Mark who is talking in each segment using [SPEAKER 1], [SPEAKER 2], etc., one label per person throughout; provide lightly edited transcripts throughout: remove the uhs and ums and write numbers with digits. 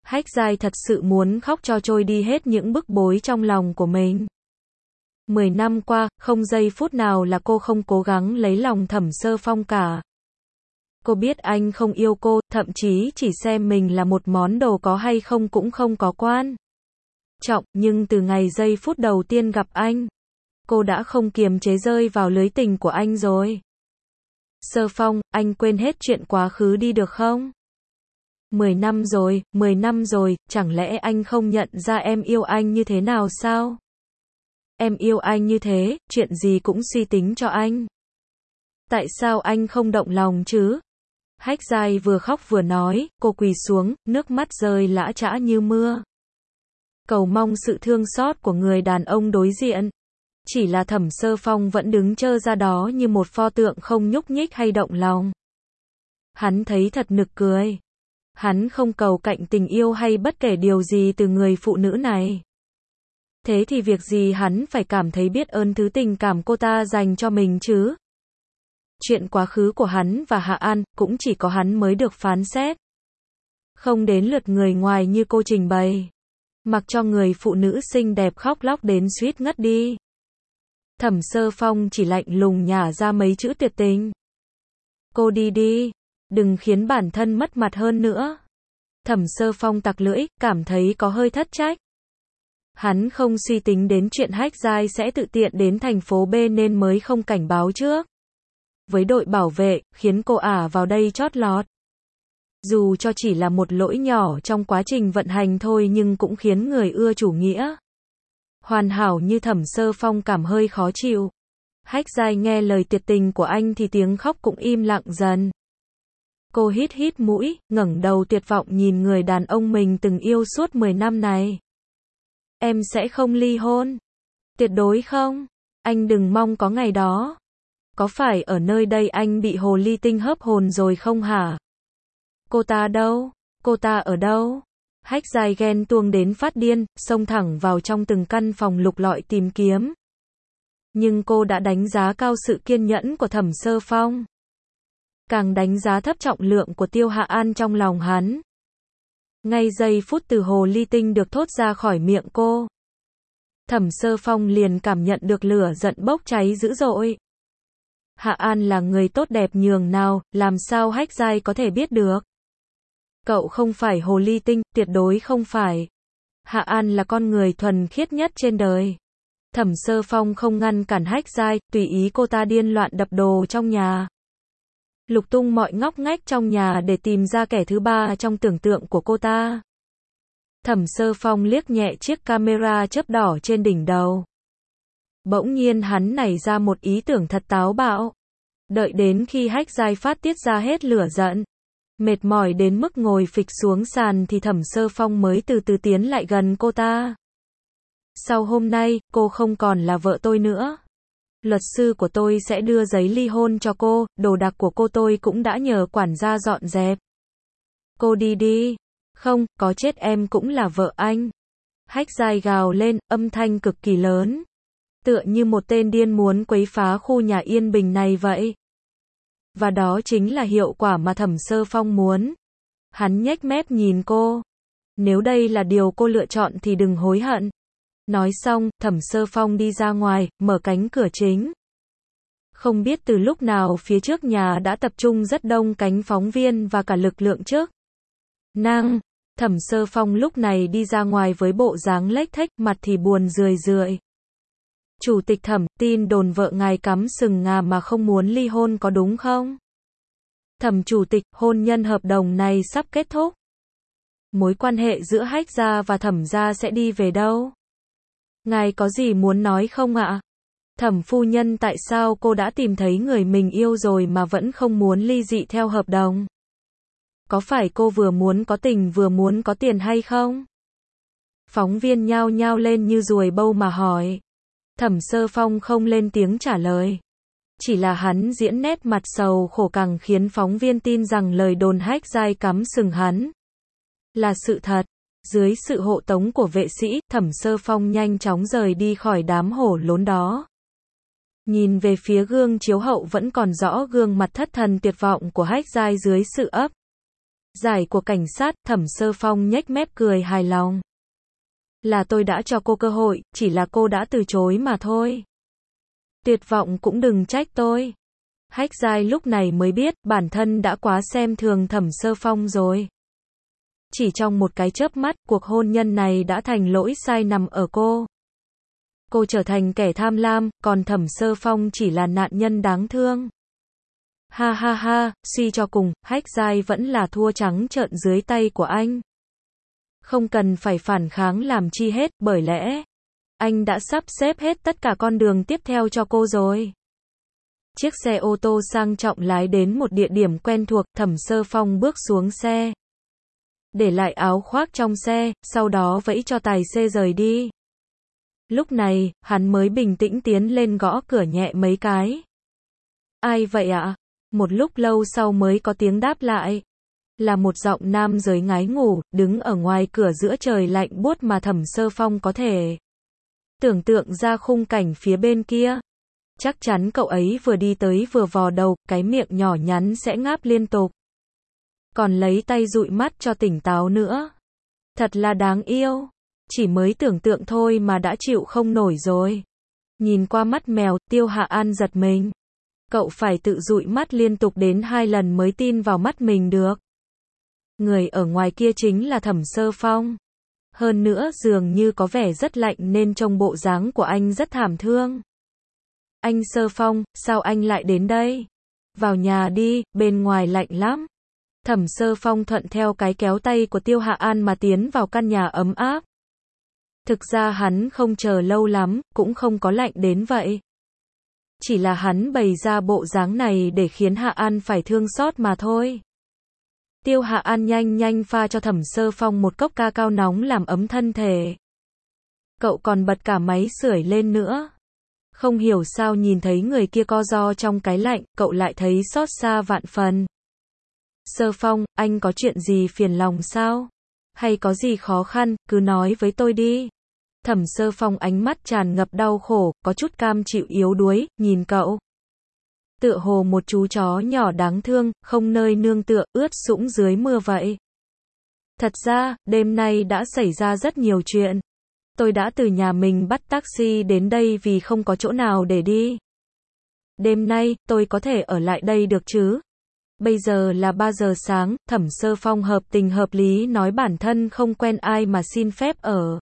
[SPEAKER 1] Hách Giai thật sự muốn khóc cho trôi đi hết những bức bối trong lòng của mình. 10 năm qua, không giây phút nào là cô không cố gắng lấy lòng Thẩm Sơ Phong cả. Cô biết anh không yêu cô, thậm chí chỉ xem mình là một món đồ có hay không cũng không có quan trọng, nhưng từ ngày giây phút đầu tiên gặp anh, cô đã không kiềm chế rơi vào lưới tình của anh rồi. Sơ Phong, anh quên hết chuyện quá khứ đi được không? 10 năm rồi, chẳng lẽ anh không nhận ra em yêu anh như thế nào sao? Em yêu anh như thế, chuyện gì cũng suy tính cho anh. Tại sao anh không động lòng chứ? Hách Giai vừa khóc vừa nói, cô quỳ xuống, nước mắt rơi lã chã như mưa. Cầu mong sự thương xót của người đàn ông đối diện. Chỉ là Thẩm Sơ Phong vẫn đứng trơ ra đó như một pho tượng không nhúc nhích hay động lòng. Hắn thấy thật nực cười. Hắn không cầu cạnh tình yêu hay bất kể điều gì từ người phụ nữ này. Thế thì việc gì hắn phải cảm thấy biết ơn thứ tình cảm cô ta dành cho mình chứ? Chuyện quá khứ của hắn và Hạ An, cũng chỉ có hắn mới được phán xét. Không đến lượt người ngoài như cô trình bày. Mặc cho người phụ nữ xinh đẹp khóc lóc đến suýt ngất đi. Thẩm Sơ Phong chỉ lạnh lùng nhả ra mấy chữ tuyệt tình. Cô đi đi, đừng khiến bản thân mất mặt hơn nữa. Thẩm Sơ Phong tặc lưỡi, cảm thấy có hơi thất trách. Hắn không suy tính đến chuyện Hách Giai sẽ tự tiện đến thành phố B nên mới không cảnh báo trước. Với đội bảo vệ, khiến cô ả vào đây chót lọt. Dù cho chỉ là một lỗi nhỏ trong quá trình vận hành thôi nhưng cũng khiến người ưa chủ nghĩa hoàn hảo như Thẩm Sơ Phong cảm hơi khó chịu. Hách Giai nghe lời tuyệt tình của anh thì tiếng khóc cũng im lặng dần. Cô hít hít mũi, ngẩng đầu tuyệt vọng nhìn người đàn ông mình từng yêu suốt 10 năm này. Em sẽ không ly hôn. Tuyệt đối không. Anh đừng mong có ngày đó. Có phải ở nơi đây anh bị hồ ly tinh hớp hồn rồi không hả? Cô ta đâu? Cô ta ở đâu? Hách Giai ghen tuông đến phát điên, xông thẳng vào trong từng căn phòng lục lọi tìm kiếm. Nhưng cô đã đánh giá cao sự kiên nhẫn của Thẩm Sơ Phong. Càng đánh giá thấp trọng lượng của Tiêu Hạ An trong lòng hắn. Ngay giây phút từ hồ ly tinh được thốt ra khỏi miệng cô, Thẩm Sơ Phong liền cảm nhận được lửa giận bốc cháy dữ dội. Hạ An là người tốt đẹp nhường nào, làm sao Hách Giai có thể biết được? Cậu không phải hồ ly tinh, tuyệt đối không phải. Hạ An là con người thuần khiết nhất trên đời. Thẩm Sơ Phong không ngăn cản Hách Giai, tùy ý cô ta điên loạn đập đồ trong nhà. Lục tung mọi ngóc ngách trong nhà để tìm ra kẻ thứ ba trong tưởng tượng của cô ta. Thẩm Sơ Phong liếc nhẹ chiếc camera chớp đỏ trên đỉnh đầu. Bỗng nhiên hắn nảy ra một ý tưởng thật táo bạo. Đợi đến khi Hách Giai phát tiết ra hết lửa giận, mệt mỏi đến mức ngồi phịch xuống sàn thì Thẩm Sơ Phong mới từ từ tiến lại gần cô ta. Sau hôm nay, cô không còn là vợ tôi nữa. Luật sư của tôi sẽ đưa giấy ly hôn cho cô, đồ đạc của cô tôi cũng đã nhờ quản gia dọn dẹp. Cô đi đi. Không, có chết em cũng là vợ anh. Hách Giai gào lên, âm thanh cực kỳ lớn. Tựa như một tên điên muốn quấy phá khu nhà yên bình này vậy. Và đó chính là hiệu quả mà Thẩm Sơ Phong muốn. Hắn nhếch mép nhìn cô. Nếu đây là điều cô lựa chọn thì đừng hối hận. Nói xong, Thẩm Sơ Phong đi ra ngoài, mở cánh cửa chính. Không biết từ lúc nào phía trước nhà đã tập trung rất đông cánh phóng viên và cả lực lượng chức năng. Thẩm Sơ Phong lúc này đi ra ngoài với bộ dáng lếch thếch, mặt thì buồn rười rượi. Chủ tịch Thẩm, tin đồn vợ ngài cắm sừng ngà mà không muốn ly hôn có đúng không? Thẩm chủ tịch, hôn nhân hợp đồng này sắp kết thúc. Mối quan hệ giữa Hách gia và Thẩm gia sẽ đi về đâu? Ngài có gì muốn nói không ạ? Thẩm phu nhân, tại sao cô đã tìm thấy người mình yêu rồi mà vẫn không muốn ly dị theo hợp đồng? Có phải cô vừa muốn có tình vừa muốn có tiền hay không? Phóng viên nhao nhao lên như ruồi bâu mà hỏi. Thẩm Sơ Phong không lên tiếng trả lời. Chỉ là hắn diễn nét mặt sầu khổ càng khiến phóng viên tin rằng lời đồn Hách Giai cắm sừng hắn là sự thật. Dưới sự hộ tống của vệ sĩ, Thẩm Sơ Phong nhanh chóng rời đi khỏi đám hổ lốn đó. Nhìn về phía gương chiếu hậu vẫn còn rõ gương mặt thất thần tuyệt vọng của Hách Giai dưới sự ấp Giải của cảnh sát, Thẩm Sơ Phong nhếch mép cười hài lòng. Là tôi đã cho cô cơ hội, chỉ là cô đã từ chối mà thôi. Tuyệt vọng cũng đừng trách tôi. Hách Giai lúc này mới biết, bản thân đã quá xem thường Thẩm Sơ Phong rồi. Chỉ trong một cái chớp mắt, cuộc hôn nhân này đã thành lỗi sai nằm ở cô. Cô trở thành kẻ tham lam, còn Thẩm Sơ Phong chỉ là nạn nhân đáng thương. Ha ha ha, suy cho cùng, Hách Giai vẫn là thua trắng trợn dưới tay của anh. Không cần phải phản kháng làm chi hết, bởi lẽ anh đã sắp xếp hết tất cả con đường tiếp theo cho cô rồi. Chiếc xe ô tô sang trọng lái đến một địa điểm quen thuộc, Thẩm Sơ Phong bước xuống xe. Để lại áo khoác trong xe, sau đó vẫy cho tài xế rời đi. Lúc này, hắn mới bình tĩnh tiến lên gõ cửa nhẹ mấy cái. Ai vậy ạ? Một lúc lâu sau mới có tiếng đáp lại. Là một giọng nam giới ngái ngủ, đứng ở ngoài cửa giữa trời lạnh buốt mà Thẩm Sơ Phong có thể tưởng tượng ra khung cảnh phía bên kia. Chắc chắn cậu ấy vừa đi tới vừa vò đầu, cái miệng nhỏ nhắn sẽ ngáp liên tục. Còn lấy tay dụi mắt cho tỉnh táo nữa. Thật là đáng yêu. Chỉ mới tưởng tượng thôi mà đã chịu không nổi rồi. Nhìn qua mắt mèo, Tiêu Hạ An giật mình. Cậu phải tự dụi mắt liên tục đến 2 lần mới tin vào mắt mình được. Người ở ngoài kia chính là Thẩm Sơ Phong. Hơn nữa dường như có vẻ rất lạnh nên trông bộ dáng của anh rất thảm thương. Anh Sơ Phong, sao anh lại đến đây? Vào nhà đi, bên ngoài lạnh lắm. Thẩm Sơ Phong thuận theo cái kéo tay của Tiêu Hạ An mà tiến vào căn nhà ấm áp. Thực ra hắn không chờ lâu lắm, cũng không có lạnh đến vậy. Chỉ là hắn bày ra bộ dáng này để khiến Hạ An phải thương xót mà thôi. Tiêu Hạ An nhanh nhanh pha cho Thẩm Sơ Phong một cốc ca cao nóng làm ấm thân thể. Cậu còn bật cả máy sưởi lên nữa. Không hiểu sao nhìn thấy người kia co ro trong cái lạnh, cậu lại thấy xót xa vạn phần. Sơ Phong, anh có chuyện gì phiền lòng sao? Hay có gì khó khăn, cứ nói với tôi đi. Thẩm Sơ Phong ánh mắt tràn ngập đau khổ, có chút cam chịu yếu đuối, nhìn cậu. Tựa hồ một chú chó nhỏ đáng thương, không nơi nương tựa, ướt sũng dưới mưa vậy. Thật ra, đêm nay đã xảy ra rất nhiều chuyện. Tôi đã từ nhà mình bắt taxi đến đây vì không có chỗ nào để đi. Đêm nay, tôi có thể ở lại đây được chứ? Bây giờ là 3 giờ sáng, Thẩm Sơ Phong hợp tình hợp lý nói bản thân không quen ai mà xin phép ở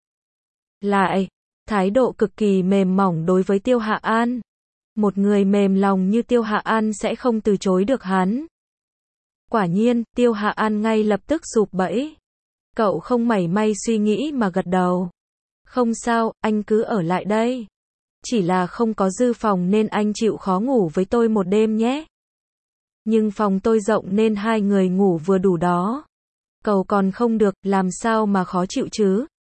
[SPEAKER 1] lại. Thái độ cực kỳ mềm mỏng đối với Tiêu Hạ An. Một người mềm lòng như Tiêu Hạ An sẽ không từ chối được hắn. Quả nhiên, Tiêu Hạ An ngay lập tức sụp bẫy. Cậu không mảy may suy nghĩ mà gật đầu. Không sao, anh cứ ở lại đây. Chỉ là không có dư phòng nên anh chịu khó ngủ với tôi một đêm nhé. Nhưng phòng tôi rộng nên 2 người ngủ vừa đủ đó. Cậu còn không được, làm sao mà khó chịu chứ?